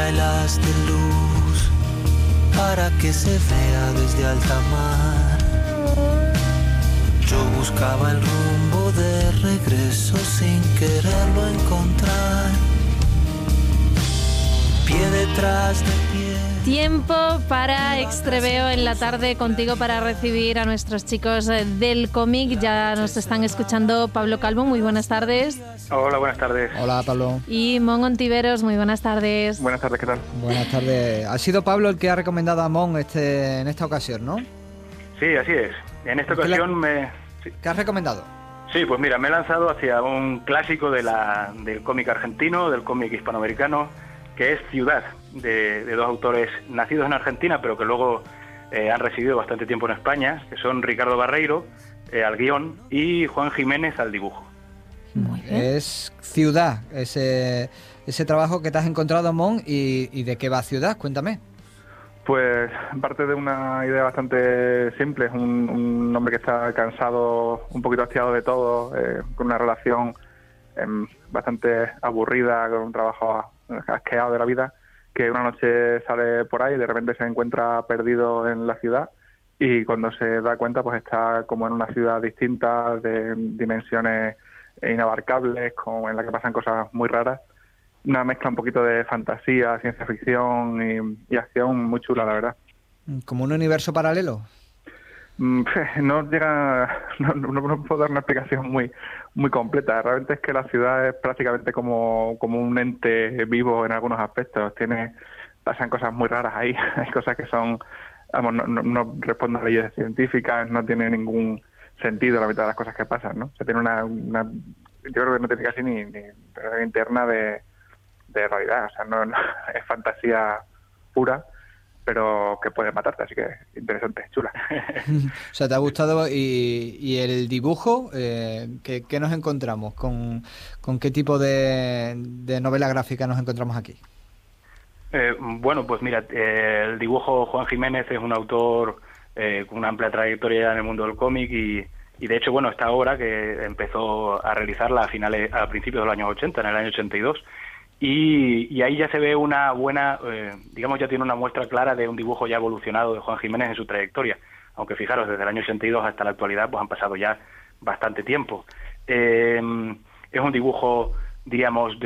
trae las de luz para que se vea desde alta mar. Yo buscaba el rumbo de regreso sin quererlo encontrar. Pie detrás de pie. Tiempo para Extreveo en la tarde, contigo para recibir a nuestros chicos del cómic. Ya nos están escuchando Pablo Calvo, muy buenas tardes. Hola, buenas tardes. Hola, Pablo. Y Mon Ontiveros, muy buenas tardes. Buenas tardes, ¿qué tal? Buenas tardes. Ha sido Pablo el que ha recomendado a Mon en esta ocasión, ¿no? Sí, así es. En esta ocasión ¿Qué has recomendado? Sí, pues mira, me he lanzado hacia un clásico del cómic argentino, del cómic hispanoamericano, que es Ciudad, de dos autores nacidos en Argentina, pero que luego han residido bastante tiempo en España, que son Ricardo Barreiro al guión y Juan Jiménez al dibujo. Muy bien. Es Ciudad, ese trabajo que te has encontrado, Mon, y ¿de qué va Ciudad? Cuéntame. Pues parte de una idea bastante simple, es un hombre que está cansado, un poquito hastiado de todo, con una relación bastante aburrida, con un trabajo asqueado de la vida, que una noche sale por ahí y de repente se encuentra perdido en la ciudad y cuando se da cuenta pues está como en una ciudad distinta, de dimensiones inabarcables, en la que pasan cosas muy raras. Una mezcla un poquito de fantasía, ciencia ficción y acción muy chula, la verdad. ¿Como un universo paralelo? No llega, no puedo dar una explicación muy completa. Realmente es que la ciudad es prácticamente como un ente vivo en algunos aspectos. Pasan cosas muy raras ahí. Hay cosas que son, no responden a leyes científicas, no tiene ningún sentido la mitad de las cosas que pasan, ¿no? O sea, tiene yo creo que no tiene casi ni interna de realidad. O sea, no es fantasía pura, pero que puede matarte, así que interesante, chula. O sea, ¿te ha gustado? ¿Y el dibujo? ¿Qué nos encontramos? ¿Con qué tipo de novela gráfica nos encontramos aquí? Bueno, pues mira, el dibujo, Juan Jiménez es un autor con una amplia trayectoria en el mundo del cómic y de hecho, bueno, esta obra que empezó a realizarla a principios de los años 80, en el año 82, y ahí ya se ve una buena, digamos, ya tiene una muestra clara de un dibujo ya evolucionado de Juan Jiménez en su trayectoria, aunque fijaros, desde el año 82 hasta la actualidad, pues han pasado ya bastante tiempo. Es un dibujo, diríamos,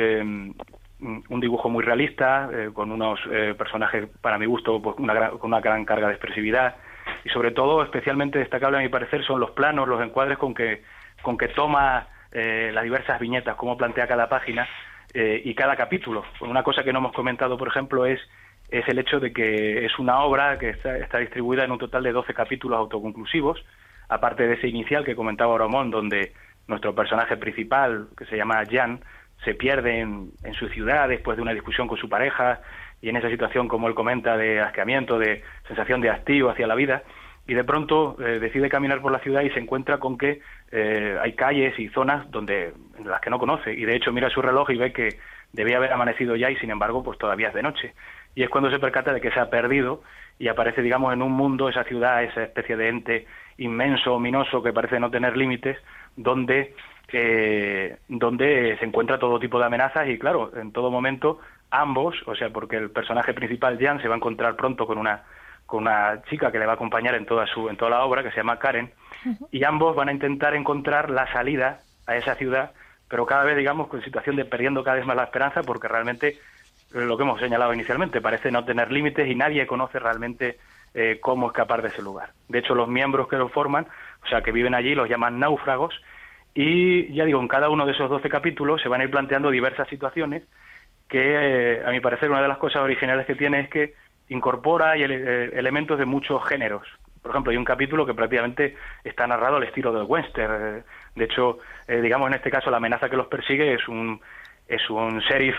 un dibujo muy realista, con unos personajes, para mi gusto, pues con una gran carga de expresividad, y sobre todo, especialmente destacable a mi parecer, son los planos, los encuadres con que toma las diversas viñetas, cómo plantea cada página, y cada capítulo. Una cosa que no hemos comentado, por ejemplo, es el hecho de que es una obra que está distribuida en un total de 12 capítulos autoconclusivos, aparte de ese inicial que comentaba Ramón, donde nuestro personaje principal, que se llama Jan, se pierde en su ciudad después de una discusión con su pareja, y en esa situación, como él comenta, de asqueamiento, de sensación de hastío hacia la vida, y de pronto decide caminar por la ciudad y se encuentra con que hay calles y zonas en las que no conoce, y de hecho mira su reloj y ve que debía haber amanecido ya y sin embargo pues todavía es de noche, y es cuando se percata de que se ha perdido y aparece, digamos, en un mundo, esa ciudad, esa especie de ente inmenso, ominoso, que parece no tener límites, donde se encuentra todo tipo de amenazas y claro, en todo momento ambos, o sea, porque el personaje principal Jan se va a encontrar pronto con una chica que le va a acompañar en toda la obra, que se llama Karen, y ambos van a intentar encontrar la salida a esa ciudad, pero cada vez, digamos, con situación de perdiendo cada vez más la esperanza, porque realmente, lo que hemos señalado inicialmente, parece no tener límites y nadie conoce realmente cómo escapar de ese lugar. De hecho, los miembros que lo forman, o sea, que viven allí, los llaman náufragos, y ya digo, en cada uno de esos 12 capítulos se van a ir planteando diversas situaciones que, a mi parecer, una de las cosas originales que tiene es que incorpora elementos de muchos géneros. Por ejemplo, hay un capítulo que prácticamente está narrado al estilo del western. De hecho, digamos, en este caso, la amenaza que los persigue es un sheriff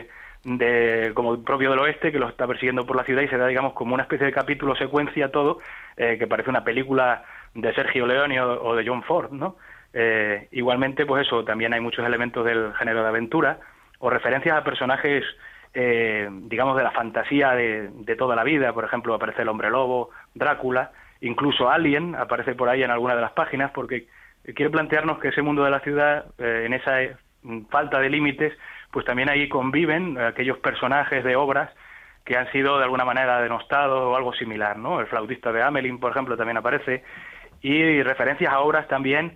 como propio del oeste, que los está persiguiendo por la ciudad, y se da, digamos, como una especie de capítulo secuencia todo, que parece una película de Sergio Leone o de John Ford, ¿no? Igualmente, pues eso, también hay muchos elementos del género de aventura o referencias a personajes, digamos, de la fantasía de toda la vida. Por ejemplo, aparece el hombre lobo, Drácula, incluso Alien aparece por ahí en alguna de las páginas, porque quiere plantearnos que ese mundo de la ciudad, en esa falta de límites, pues también ahí conviven aquellos personajes de obras que han sido de alguna manera denostados o algo similar, ¿no? El flautista de Hamelin, por ejemplo, también aparece, y referencias a obras también,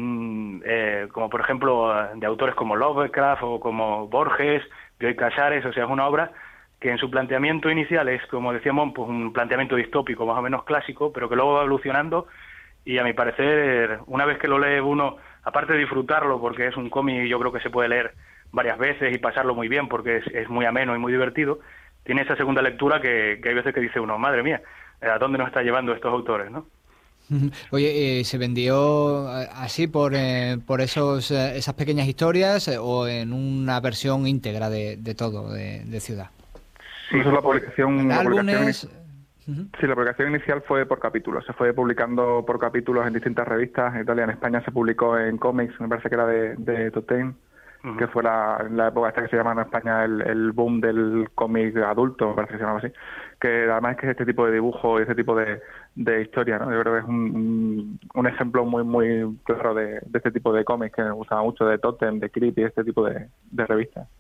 como por ejemplo de autores como Lovecraft o como Borges, Bioy Casares. O sea, es una obra que en su planteamiento inicial es, como decíamos, pues un planteamiento distópico más o menos clásico, pero que luego va evolucionando, y a mi parecer, una vez que lo lee uno, aparte de disfrutarlo, porque es un cómic yo creo que se puede leer varias veces y pasarlo muy bien porque es muy ameno y muy divertido, tiene esa segunda lectura que hay veces que dice uno, madre mía, ¿a dónde nos está llevando estos autores, no? Oye, ¿se vendió así por esas pequeñas historias o en una versión íntegra de todo, de Ciudad? Sí, la publicación álbumes. Sí, la publicación inicial fue por capítulos. Se fue publicando por capítulos en distintas revistas. En Italia, en España se publicó en cómics, me parece que era de Totem, que fue la época esta que se llama en España el boom del cómic adulto, me parece que se llamaba así. Que además es que es este tipo de dibujo y este tipo de historia, ¿no? Yo creo que es un ejemplo muy muy claro de este tipo de cómics que me gustaba mucho, de Totem, de Creep y este tipo de revistas.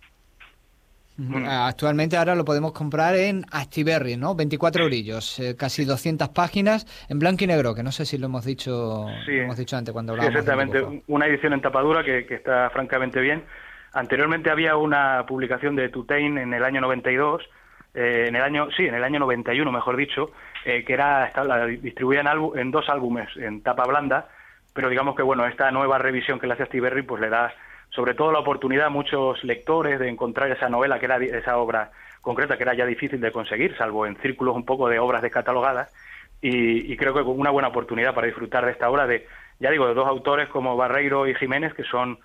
Actualmente ahora lo podemos comprar en Actiberri, ¿no? 24 eurillos, casi 200 páginas en blanco y negro, que no sé si lo hemos dicho, antes cuando hablábamos. Sí, exactamente, una edición en tapadura que está francamente bien. Anteriormente había una publicación de Tutain en el año 92, en el año 91, mejor dicho, que la distribuían en 2 álbumes en tapa blanda, pero digamos que bueno, esta nueva revisión que le hace Actiberri pues le da sobre todo la oportunidad a muchos lectores de encontrar esa novela, que era esa obra concreta que era ya difícil de conseguir, salvo en círculos un poco de obras descatalogadas, y creo que una buena oportunidad para disfrutar de esta obra de 2 autores como Barreiro y Jiménez, que son,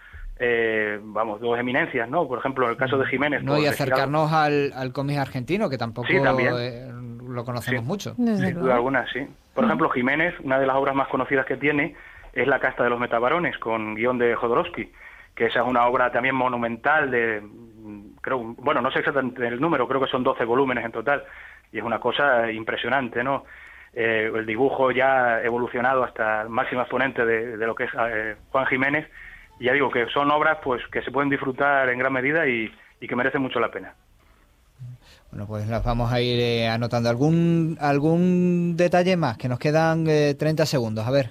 2 eminencias, ¿no? Por ejemplo, en el caso de Jiménez... No, y acercarnos al cómic argentino, que tampoco lo conocemos mucho. Sin duda alguna, sí. Por ejemplo, Jiménez, una de las obras más conocidas que tiene es La casta de los metabarones, con guión de Jodorowsky, que esa es una obra también monumental no sé exactamente el número, creo que son 12 volúmenes en total, y es una cosa impresionante, ¿no? El dibujo ya evolucionado hasta el máximo exponente de lo que es Juan Jiménez, y ya digo que son obras pues que se pueden disfrutar en gran medida y que merecen mucho la pena. Bueno, pues las vamos a ir anotando. ¿Algún detalle más? Que nos quedan 30 segundos, a ver.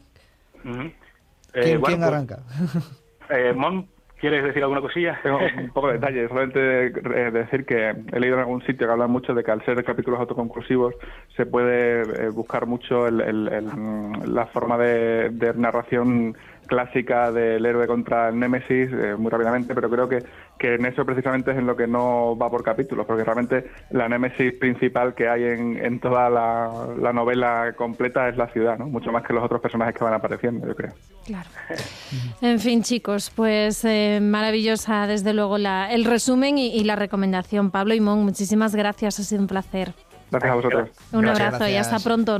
¿Quién arranca? Mon, ¿quieres decir alguna cosilla? Tengo un poco de detalle, solamente decir que he leído en algún sitio que hablan mucho de que al ser capítulos autoconclusivos se puede buscar mucho la forma de narración clásica del héroe contra el némesis muy rápidamente, pero creo que en eso precisamente es en lo que no va por capítulos, porque realmente la némesis principal que hay en toda la novela completa es la ciudad, ¿no? Mucho más que los otros personajes que van apareciendo, yo creo. Claro. En fin, chicos, pues maravillosa desde luego el resumen y la recomendación. Pablo y Mon, muchísimas gracias, ha sido un placer. Gracias a vosotros. Un abrazo y hasta pronto.